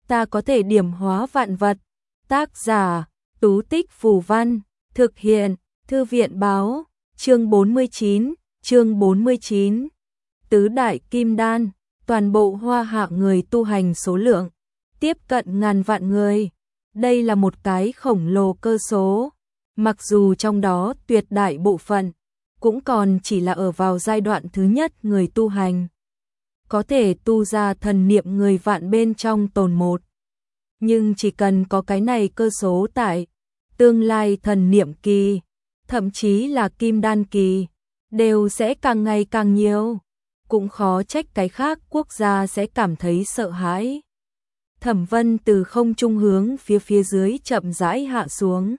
ta có thể điểm hóa vạn vật. Tác giả, Tú Tích Phù Văn, thực hiện, Thư viện Báo, chương 49. Tứ đại kim đan, toàn bộ Hoa Hạ người tu hành số lượng tiếp cận ngàn vạn người. Đây là một cái khổng lồ cơ số, mặc dù trong đó tuyệt đại bộ phận cũng còn chỉ là ở vào giai đoạn thứ nhất người tu hành, có thể tu ra thần niệm người vạn bên trong tồn một. Nhưng chỉ cần có cái này cơ số tại tương lai thần niệm kỳ, thậm chí là kim đan kỳ, đều sẽ càng ngày càng nhiều, cũng khó trách cái khác quốc gia sẽ cảm thấy sợ hãi. Thẩm Vân từ không trung hướng phía dưới chậm rãi hạ xuống.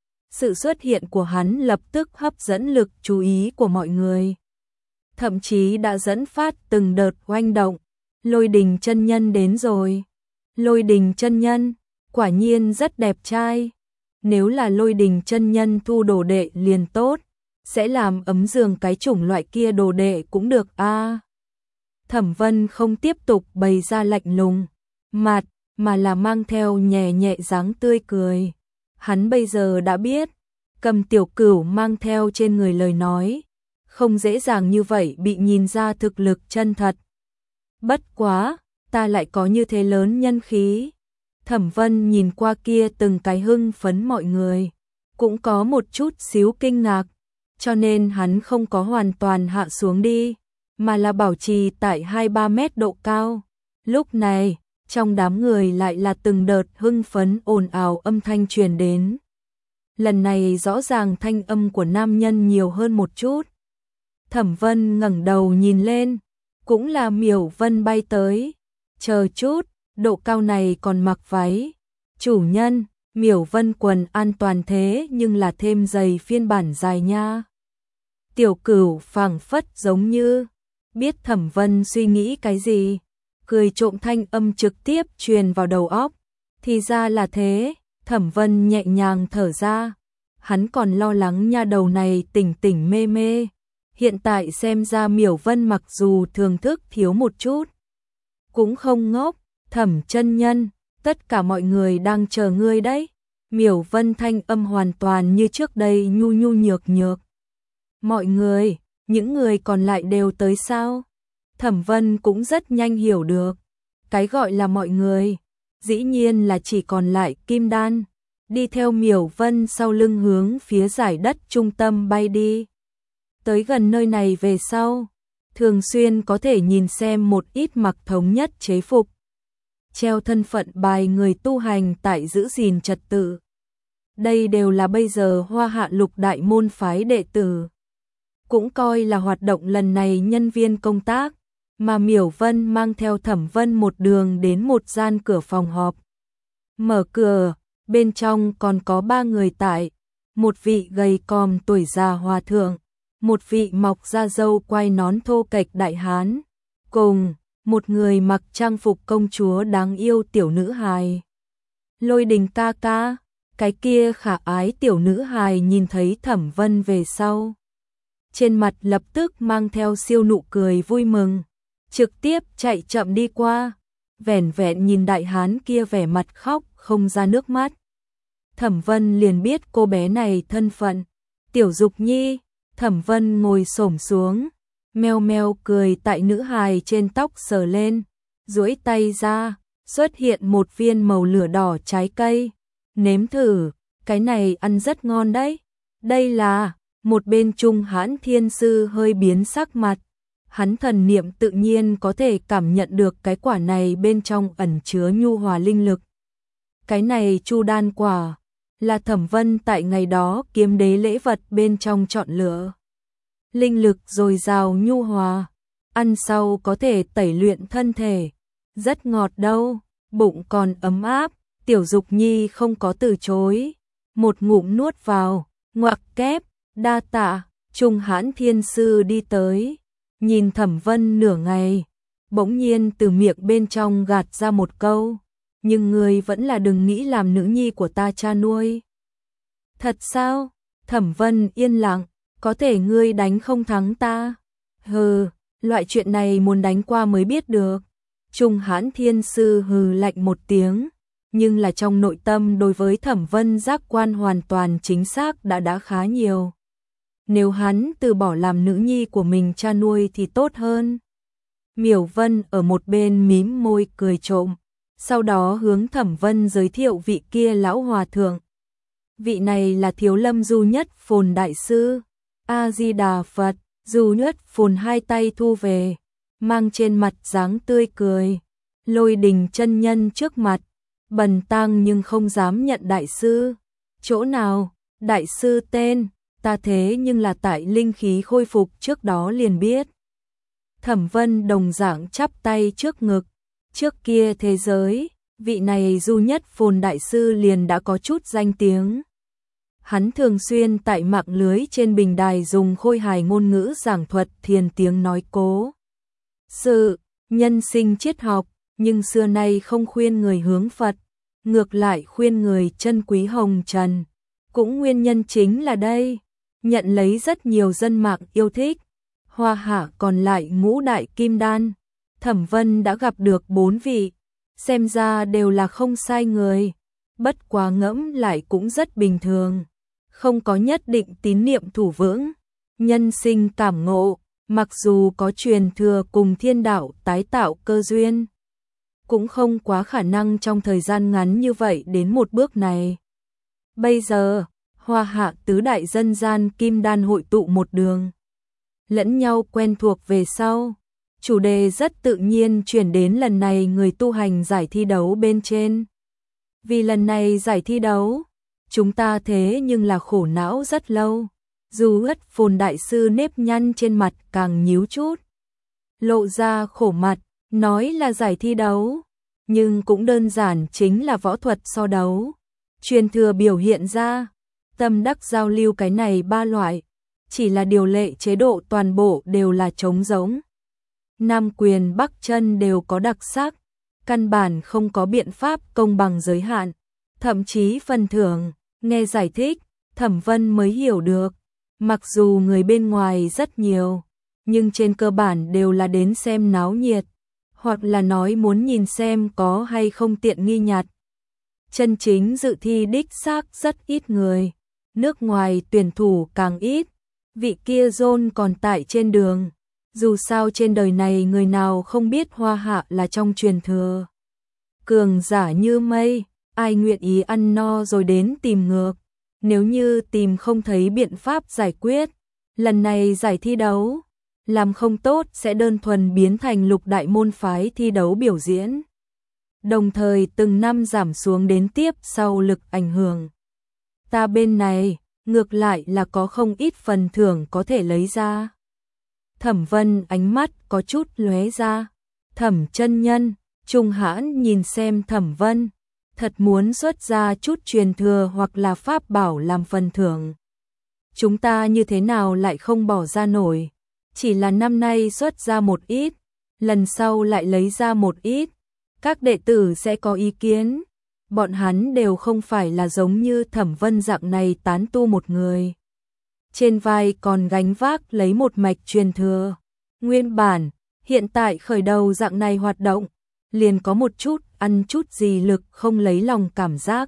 Sự xuất hiện của hắn lập tức hấp dẫn lực chú ý của mọi người, thậm chí đã dẫn phát từng đợt oanh động. Lôi Đình chân nhân đến rồi. Lôi Đình chân nhân, quả nhiên rất đẹp trai. Nếu là Lôi Đình chân nhân thu đồ đệ liền tốt, sẽ làm ấm giường cái chủng loại kia đồ đệ cũng được a. Thẩm Vân không tiếp tục bày ra lạnh lùng mặt, mà là mang theo nhẹ nhẹ dáng tươi cười. Hắn bây giờ đã biết, Cầm Tiểu Cửu mang theo trên người lời nói, không dễ dàng như vậy bị nhìn ra thực lực chân thật. Bất quá, ta lại có như thế lớn nhân khí. Thẩm Vân nhìn qua kia từng cái hưng phấn mọi người, cũng có một chút xíu kinh ngạc, cho nên hắn không có hoàn toàn hạ xuống đi, mà là bảo trì tại 2-3 mét độ cao. Lúc này, trong đám người lại là từng đợt hưng phấn ồn ào âm thanh truyền đến. Lần này rõ ràng thanh âm của nam nhân nhiều hơn một chút. Thẩm Vân ngẩng đầu nhìn lên, cũng là Miểu Vân bay tới. Chờ chút, độ cao này còn mặc váy. Chủ nhân, Miểu Vân quần an toàn thế nhưng là thêm giày phiên bản dài nha. Tiểu Cửu phảng phất giống như biết Thẩm Vân suy nghĩ cái gì, cười trộm thanh âm trực tiếp truyền vào đầu óc. Thì ra là thế. Thẩm Vân nhẹ nhàng thở ra, hắn còn lo lắng nha đầu này tỉnh tỉnh mê mê. Hiện tại xem ra Miểu Vân mặc dù thường thức thiếu một chút, cũng không ngốc. Thẩm chân nhân, tất cả mọi người đang chờ ngươi đấy. Miểu Vân thanh âm hoàn toàn như trước đây nhu nhu nhược nhược. Mọi người, những người còn lại đều tới sao? Thẩm Vân cũng rất nhanh hiểu được, cái gọi là mọi người, dĩ nhiên là chỉ còn lại kim đan, đi theo Miểu Vân sau lưng hướng phía giải đất trung tâm bay đi. Tới gần nơi này về sau, thường xuyên có thể nhìn xem một ít mặc thống nhất chế phục, treo thân phận bài người tu hành tại giữ gìn trật tự. Đây đều là bây giờ Hoa Hạ lục đại môn phái đệ tử, cũng coi là hoạt động lần này nhân viên công tác, mà Miểu Vân mang theo Thẩm Vân một đường đến một gian cửa phòng họp. Mở cửa, bên trong còn có 3 người tại, một vị gầy còm tuổi già hòa thượng, một vị mọc da râu quai nón thô kệch đại hán, cùng một người mặc trang phục công chúa đáng yêu tiểu nữ hài. Lôi Đình ca ca, cái kia khả ái tiểu nữ hài nhìn thấy Thẩm Vân về sau, trên mặt lập tức mang theo siêu nụ cười vui mừng, trực tiếp chạy chậm đi qua, vẻn vẹn nhìn đại hán kia vẻ mặt khóc không ra nước mắt. Thẩm Vân liền biết cô bé này thân phận, Tiểu Dục Nhi. Thẩm Vân ngồi xổm xuống, meo meo cười tại nữ hài trên tóc sờ lên, duỗi tay ra, xuất hiện một viên màu lửa đỏ trái cây. Nếm thử, cái này ăn rất ngon đấy. Đây là, một bên Trung Hãn Thiên Sư hơi biến sắc mặt. Hắn thần niệm tự nhiên có thể cảm nhận được cái quả này bên trong ẩn chứa nhu hòa linh lực. Cái này Chu Đan quả, là Thẩm Vân tại ngày đó kiếm đế lễ vật bên trong chọn lựa. Linh lực dồi dào nhu hòa, ăn sau có thể tẩy luyện thân thể, rất ngọt đâu, bụng còn ấm áp. Tiểu Dục Nhi không có từ chối, một ngụm nuốt vào, ngoặc kép, đa tạ. Trung Hãn Thiên Sư đi tới, nhìn Thẩm Vân nửa ngày, bỗng nhiên từ miệng bên trong gạt ra một câu, nhưng ngươi vẫn là đừng nghĩ làm nữ nhi của ta cha nuôi. Thật sao? Thẩm Vân yên lặng, có thể ngươi đánh không thắng ta? Hừ, loại chuyện này muốn đánh qua mới biết được. Trung Hãn Thiên Sư hừ lạnh một tiếng, nhưng là trong nội tâm đối với Thẩm Vân giác quan hoàn toàn chính xác đã khá nhiều. Nếu hắn từ bỏ làm nữ nhi của mình cha nuôi thì tốt hơn. Miểu Vân ở một bên mím môi cười trộm, sau đó hướng Thẩm Vân giới thiệu vị kia lão hòa thượng. Vị này là Thiếu Lâm Du Nhất Phồn đại sư. A Di Đà Phật. Du Nhất Phồn hai tay thu về, mang trên mặt dáng tươi cười. Lôi Đình chân nhân trước mặt, bần tăng nhưng không dám nhận đại sư. Chỗ nào? Đại sư tên, ta thế nhưng là tại linh khí khôi phục trước đó liền biết. Thẩm Vân đồng dạng chắp tay trước ngực. Trước kia thế giới, vị này Du Nhất Phồn đại sư liền đã có chút danh tiếng. Hắn thường xuyên tại mạng lưới trên bình đài dùng khôi hài ngôn ngữ giảng thuật thiền tiếng nói cố sự, nhân sinh triết học, nhưng xưa nay không khuyên người hướng Phật, ngược lại khuyên người chân quý hồng trần. Cũng nguyên nhân chính là đây, nhận lấy rất nhiều dân mạng yêu thích. Hoa hạ còn lại ngũ đại kim đan, Thẩm Vân đã gặp được 4 vị, xem ra đều là không sai người, bất quá ngẫm lại cũng rất bình thường. Không có nhất định tín niệm thủ vững, nhân sinh cảm ngộ, mặc dù có truyền thừa cùng thiên đạo tái tạo cơ duyên, cũng không quá khả năng trong thời gian ngắn như vậy đến một bước này. Bây giờ, Hoa hạ tứ đại dân gian kim đan hội tụ một đường, lẫn nhau quen thuộc về sau, chủ đề rất tự nhiên chuyển đến lần này người tu hành giải thi đấu bên trên. Vì lần này giải thi đấu, chúng ta thế nhưng là khổ não rất lâu. Du Nhất Phồn đại sư nếp nhăn trên mặt càng nhíu chút, lộ ra khổ mặt, nói là giải thi đấu, nhưng cũng đơn giản chính là võ thuật so đấu. Truyền thừa biểu hiện ra, tâm đắc giao lưu cái này 3 loại, chỉ là điều lệ chế độ toàn bộ đều là trống rỗng. Nam quyền Bắc chân đều có đặc sắc, căn bản không có biện pháp công bằng giới hạn, thậm chí phần thưởng. Nghe giải thích, Thẩm Vân mới hiểu được, mặc dù người bên ngoài rất nhiều, nhưng trên cơ bản đều là đến xem náo nhiệt, hoặc là nói muốn nhìn xem có hay không tiện nghi nhặt. Chân chính dự thi đích xác rất ít người, nước ngoài tuyển thủ càng ít, vị kia John còn tại trên đường, dù sao trên đời này người nào không biết Hoa hạ là trong truyền thừa. Cường giả như mây. Ai nguyện ý ăn no rồi đến tìm ngược, nếu như tìm không thấy biện pháp giải quyết, lần này giải thi đấu, làm không tốt sẽ đơn thuần biến thành lục đại môn phái thi đấu biểu diễn. Đồng thời từng năm giảm xuống đến tiếp sau lực ảnh hưởng. Ta bên này, ngược lại là có không ít phần thưởng có thể lấy ra. Thẩm Vân ánh mắt có chút lóe ra, Thẩm chân nhân, Trung Hãn nhìn xem Thẩm Vân. Thật muốn xuất ra chút truyền thừa hoặc là pháp bảo làm phần thưởng. Chúng ta như thế nào lại không bỏ ra nổi, chỉ là năm nay xuất ra một ít, lần sau lại lấy ra một ít, các đệ tử sẽ có ý kiến. Bọn hắn đều không phải là giống như Thẩm Vân dạng này tán tu một người. Trên vai còn gánh vác lấy một mạch truyền thừa. Nguyên bản, hiện tại khởi đầu dạng này hoạt động, liền có một chút ăn chút gì lực không lấy lòng cảm giác.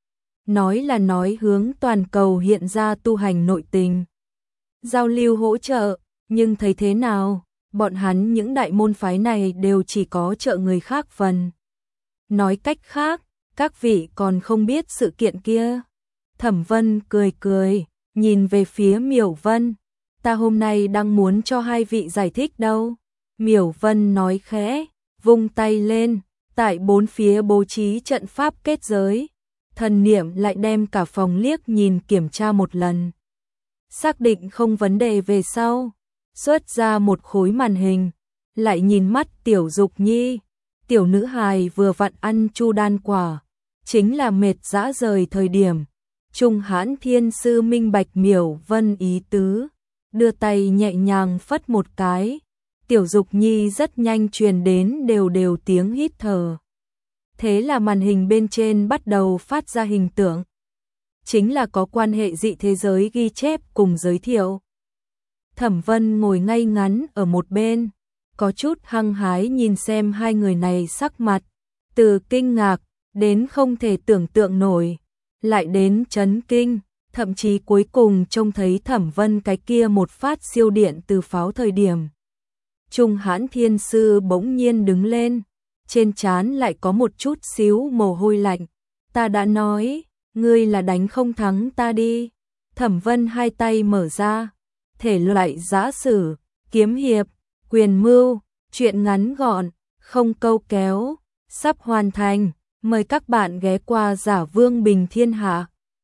Nói là nói hướng toàn cầu hiện ra tu hành nội tình, giao lưu hỗ trợ, nhưng thấy thế nào, bọn hắn những đại môn phái này đều chỉ có trợ người khác phần. Nói cách khác, các vị còn không biết sự kiện kia. Thẩm Vân cười cười, nhìn về phía Miểu Vân, ta hôm nay đang muốn cho hai vị giải thích đâu. Miểu Vân nói khẽ, vung tay lên, tại bốn phía bố trí trận pháp kết giới, thần niệm lại đem cả phòng liếc nhìn kiểm tra một lần. Xác định không vấn đề về sau, xuất ra một khối màn hình, lại nhìn mắt Tiểu Dục Nhi, tiểu nữ hài vừa vặn ăn chu đan quả, chính là mệt dã rời thời điểm. Trung Hãn Thiên sư minh bạch Miểu Vân ý tứ, đưa tay nhẹ nhàng phất một cái. Tiểu Dục Nhi rất nhanh truyền đến đều đều tiếng hít thở. Thế là màn hình bên trên bắt đầu phát ra hình tượng. Chính là có quan hệ dị thế giới ghi chép cùng giới thiệu. Thẩm Vân ngồi ngay ngắn ở một bên, có chút hăng hái nhìn xem hai người này sắc mặt, từ kinh ngạc đến không thể tưởng tượng nổi, lại đến chấn kinh, thậm chí cuối cùng trông thấy Thẩm Vân cái kia một phát siêu điện từ pháo thời điểm. Trung Hãn Thiên Sư bỗng nhiên đứng lên, trên trán lại có một chút xíu mồ hôi lạnh. Ta đã nói, ngươi là đánh không thắng ta đi. Thẩm Vân hai tay mở ra, thể loại giã sử, kiếm hiệp, quyền mưu, truyện ngắn gọn, không câu kéo, sắp hoàn thành. Mời các bạn ghé qua Giả Vương Bình Thiên Hạ.